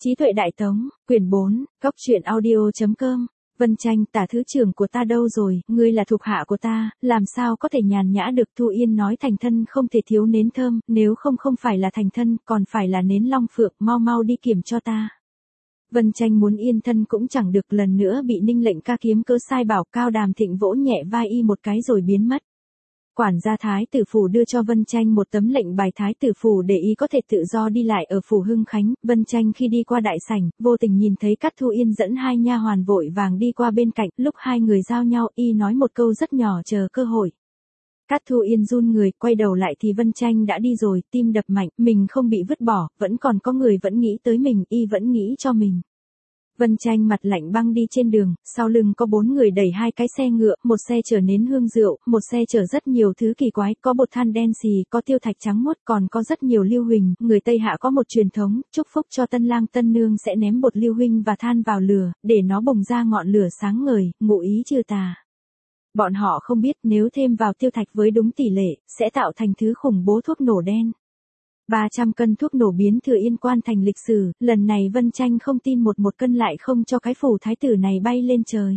Trí tuệ Đại Tống, quyển 4, góc truyện audio.com. Vân Tranh, tả thứ trưởng của ta đâu rồi, ngươi là thuộc hạ của ta, làm sao có thể nhàn nhã được. Thu Yên nói thành thân không thể thiếu nến thơm, nếu không phải là thành thân, còn phải là nến long phượng, mau mau đi kiểm cho ta. Vân Tranh muốn yên thân cũng chẳng được, lần nữa bị Ninh Lệnh Ca kiếm cớ sai bảo. Cao Đàm Thịnh vỗ nhẹ vai y một cái rồi biến mất. Quản gia Thái tử phủ đưa cho Vân Tranh một tấm lệnh bài Thái tử phủ để y có thể tự do đi lại ở phủ Hưng Khánh. Vân Tranh khi đi qua đại sảnh, vô tình nhìn thấy Cát Thu Yên dẫn hai nha hoàn vội vàng đi qua bên cạnh. Lúc hai người giao nhau, y nói một câu rất nhỏ chờ cơ hội. Cát Thu Yên run người, quay đầu lại thì Vân Tranh đã đi rồi, tim đập mạnh, mình không bị vứt bỏ, vẫn còn có người vẫn nghĩ tới mình, y vẫn nghĩ cho mình. Vân Tranh mặt lạnh băng đi trên đường, sau lưng có 4 người đẩy 2 cái xe ngựa, một xe chở nến hương rượu, một xe chở rất nhiều thứ kỳ quái, có bột than đen xì, có tiêu thạch trắng muốt, còn có rất nhiều lưu huỳnh. Người Tây Hạ có một truyền thống, chúc phúc cho tân lang tân nương sẽ ném bột lưu huỳnh và than vào lửa, để nó bùng ra ngọn lửa sáng ngời, ngụ ý trừ tà. Bọn họ không biết nếu thêm vào tiêu thạch với đúng tỷ lệ, sẽ tạo thành thứ khủng bố thuốc nổ đen. 300 cân thuốc nổ biến thừa Yên Quan thành lịch sử, lần này Vân Tranh không tin một cân lại không cho cái phủ thái tử này bay lên trời.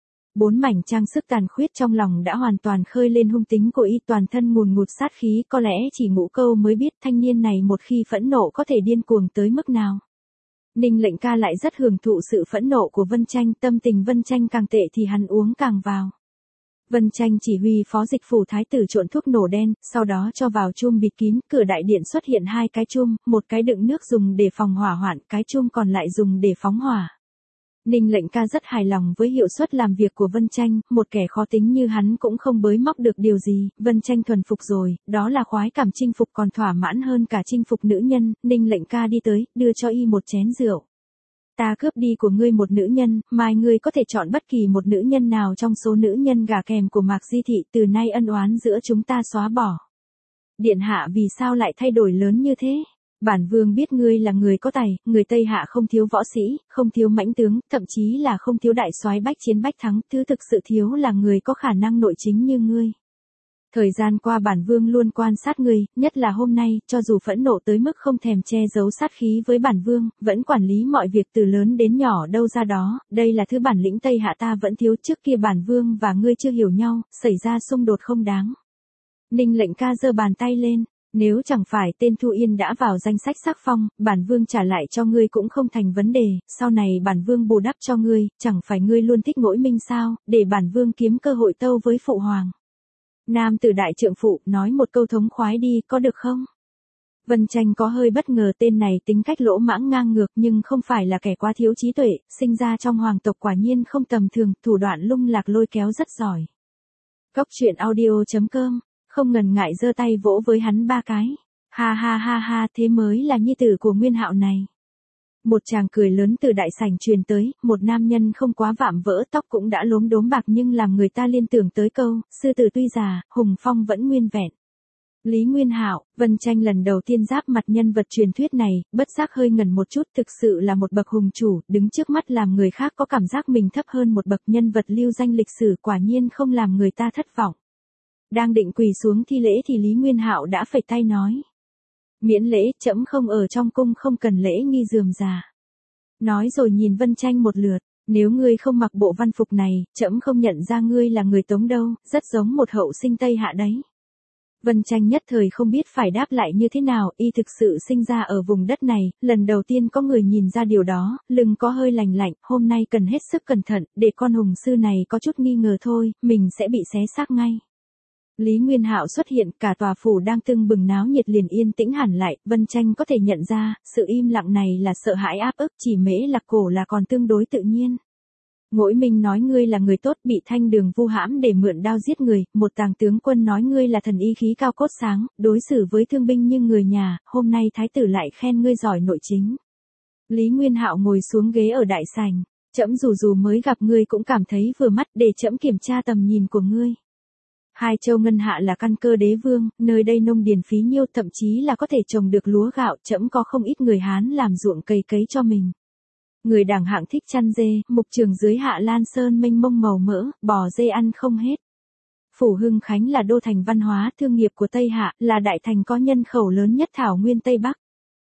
4 mảnh trang sức tàn khuyết trong lòng đã hoàn toàn khơi lên hung tính của y, toàn thân ngùn ngụt sát khí, có lẽ chỉ Ngũ Câu mới biết thanh niên này một khi phẫn nộ có thể điên cuồng tới mức nào. Ninh Lệnh Ca lại rất hưởng thụ sự phẫn nộ của Vân Tranh, tâm tình Vân Tranh càng tệ thì hắn uống càng vào. Vân Tranh chỉ huy phó dịch phủ thái tử trộn thuốc nổ đen, sau đó cho vào chum bịt kín, cửa đại điện xuất hiện 2 cái chum, một cái đựng nước dùng để phòng hỏa hoạn, cái chum còn lại dùng để phóng hỏa. Ninh Lệnh Ca rất hài lòng với hiệu suất làm việc của Vân Tranh, một kẻ khó tính như hắn cũng không bới móc được điều gì. Vân Tranh thuần phục rồi, đó là khoái cảm chinh phục còn thỏa mãn hơn cả chinh phục nữ nhân. Ninh Lệnh Ca đi tới, đưa cho y một chén rượu. Ta cướp đi của ngươi một nữ nhân, mai ngươi có thể chọn bất kỳ một nữ nhân nào trong số nữ nhân gả kèm của Mạc Di Thị, từ nay ân oán giữa chúng ta xóa bỏ. Điện hạ vì sao lại thay đổi lớn như thế? Bản vương biết ngươi là người có tài, người Tây Hạ không thiếu võ sĩ, không thiếu mãnh tướng, thậm chí là không thiếu đại soái bách chiến bách thắng, thứ thực sự thiếu là người có khả năng nội chính như ngươi. Thời gian qua bản vương luôn quan sát ngươi, nhất là hôm nay, cho dù phẫn nộ tới mức không thèm che giấu sát khí với bản vương, vẫn quản lý mọi việc từ lớn đến nhỏ đâu ra đó, đây là thứ bản lĩnh Tây Hạ ta vẫn thiếu. Trước kia bản vương và ngươi chưa hiểu nhau, xảy ra xung đột không đáng. Ninh Lệnh Ca giơ bàn tay lên, nếu chẳng phải tên Thu Yên đã vào danh sách sắc phong, bản vương trả lại cho ngươi cũng không thành vấn đề, sau này bản vương bù đắp cho ngươi, chẳng phải ngươi luôn thích Ngỗi Minh sao, để bản vương kiếm cơ hội tâu với phụ hoàng. Nam tử đại trượng phụ, nói một câu thống khoái đi, có được không? Vân Tranh có hơi bất ngờ, tên này tính cách lỗ mãng ngang ngược nhưng không phải là kẻ quá thiếu trí tuệ, sinh ra trong hoàng tộc quả nhiên không tầm thường, thủ đoạn lung lạc lôi kéo rất giỏi. Góc truyện audio.com, không ngần ngại giơ tay vỗ với hắn 3 cái. Ha ha ha ha, thế mới là nhi tử của Nguyên Hạo này. Một tràng cười lớn từ đại sảnh truyền tới, một nam nhân không quá vạm vỡ, tóc cũng đã lốm đốm bạc nhưng làm người ta liên tưởng tới câu, sư tử tuy già, hùng phong vẫn nguyên vẹn. Lý Nguyên Hạo. Vân Tranh lần đầu tiên giáp mặt nhân vật truyền thuyết này, bất giác hơi ngẩn một chút, thực sự là một bậc hùng chủ, đứng trước mắt làm người khác có cảm giác mình thấp hơn một bậc, nhân vật lưu danh lịch sử quả nhiên không làm người ta thất vọng. Đang định quỳ xuống thi lễ thì Lý Nguyên Hạo đã phẩy tay nói. Miễn lễ, trẫm không ở trong cung, không cần lễ nghi rườm rà. Nói rồi nhìn Vân Tranh một lượt, nếu ngươi không mặc bộ văn phục này, trẫm không nhận ra ngươi là người Tống đâu, rất giống một hậu sinh Tây Hạ đấy. Vân Tranh nhất thời không biết phải đáp lại như thế nào, y thực sự sinh ra ở vùng đất này, lần đầu tiên có người nhìn ra điều đó, lưng có hơi lành lạnh, hôm nay cần hết sức cẩn thận, để con hùng sư này có chút nghi ngờ thôi, mình sẽ bị xé xác ngay. Lý Nguyên Hạo xuất hiện, cả tòa phủ đang tưng bừng náo nhiệt liền yên tĩnh hẳn lại. Vân Tranh có thể nhận ra, sự im lặng này là sợ hãi áp ức, chỉ Mễ Lạc Cổ là còn tương đối tự nhiên. Ngỗi Minh nói ngươi là người tốt, bị Thanh Đường vu hãm để mượn đao giết người, một tàng tướng quân nói ngươi là thần y khí cao cốt sáng, đối xử với thương binh như người nhà, hôm nay thái tử lại khen ngươi giỏi nội chính. Lý Nguyên Hạo ngồi xuống ghế ở đại sảnh, trẫm dù mới gặp ngươi cũng cảm thấy vừa mắt, để trẫm kiểm tra tầm nhìn của ngươi. Hai châu Ngân Hạ là căn cơ đế vương, nơi đây nông điền phí nhiêu, thậm chí là có thể trồng được lúa gạo, trẫm có không ít người Hán làm ruộng cày cấy cho mình. Người đẳng hạng thích chăn dê, mục trường dưới Hạ Lan Sơn mênh mông màu mỡ, bò dê ăn không hết. Phủ Hưng Khánh là đô thành văn hóa thương nghiệp của Tây Hạ, là đại thành có nhân khẩu lớn nhất thảo nguyên Tây Bắc.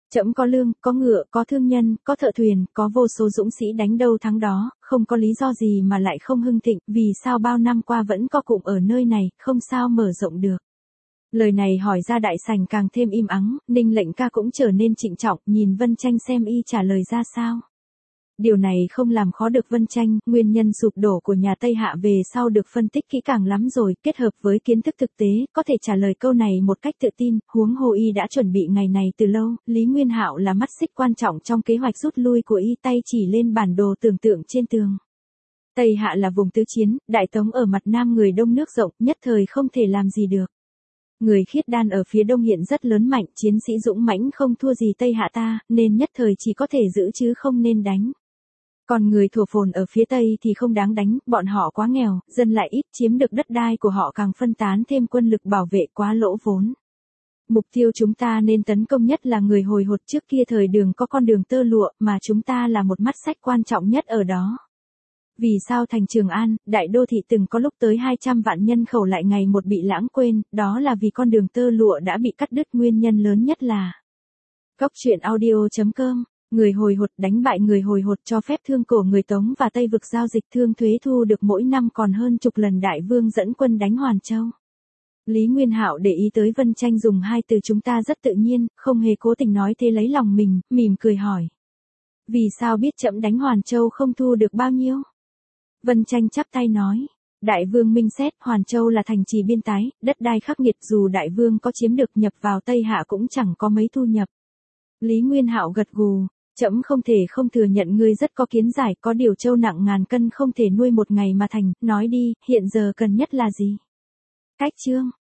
Trẫm có lương, có ngựa, có thương nhân, có thợ thuyền, có vô số dũng sĩ đánh đâu thắng đó, không có lý do gì mà lại không hưng thịnh, vì sao bao năm qua vẫn có cụm ở nơi này, không sao mở rộng được. Lời này hỏi ra đại sảnh càng thêm im ắng, Ninh lệnh ca cũng trở nên trịnh trọng, nhìn Vân Tranh xem y trả lời ra sao. Điều này không làm khó được Vân Tranh, nguyên nhân sụp đổ của nhà Tây Hạ về sau được phân tích kỹ càng lắm rồi, kết hợp với kiến thức thực tế, có thể trả lời câu này một cách tự tin, huống hồ y đã chuẩn bị ngày này từ lâu, Lý Nguyên Hạo là mắt xích quan trọng trong kế hoạch rút lui của y, tay chỉ lên bản đồ tưởng tượng trên tường. Tây Hạ là vùng tứ chiến, Đại Tống ở mặt nam người đông nước rộng, nhất thời không thể làm gì được. Người Khiết Đan ở phía đông hiện rất lớn mạnh, chiến sĩ dũng mãnh không thua gì Tây Hạ ta, nên nhất thời chỉ có thể giữ chứ không nên đánh. Còn người Thổ Phồn ở phía Tây thì không đáng đánh, bọn họ quá nghèo, dân lại ít, chiếm được đất đai của họ càng phân tán thêm quân lực bảo vệ quá lỗ vốn. Mục tiêu chúng ta nên tấn công nhất là người Hồi Hột, trước kia thời Đường có con đường tơ lụa mà chúng ta là một mắt xích quan trọng nhất ở đó. Vì sao thành Trường An, đại đô thị từng có lúc tới 200 vạn nhân khẩu lại ngày một bị lãng quên, đó là vì con đường tơ lụa đã bị cắt đứt, nguyên nhân lớn nhất là. Góc truyện audio.com, người Hồi Hột, đánh bại người Hồi Hột cho phép thương cổ người Tống và Tây vực giao dịch thương thuế thu được mỗi năm còn hơn chục lần Đại Vương dẫn quân đánh Hoàn Châu. Lý Nguyên Hạo để ý tới Vân Tranh dùng hai từ chúng ta rất tự nhiên, không hề cố tình nói thế lấy lòng mình, mỉm cười hỏi. Vì sao biết trẫm đánh Hoàn Châu không thu được bao nhiêu? Vân Tranh chắp tay nói. Đại Vương minh xét, Hoàn Châu là thành trì biên tái, đất đai khắc nghiệt, dù Đại Vương có chiếm được nhập vào Tây Hạ cũng chẳng có mấy thu nhập. Lý Nguyên Hạo gật gù. Trẫm không thể không thừa nhận ngươi rất có kiến giải, có điều châu nặng ngàn cân không thể nuôi một ngày mà thành, nói đi, hiện giờ cần nhất là gì? Cách chương.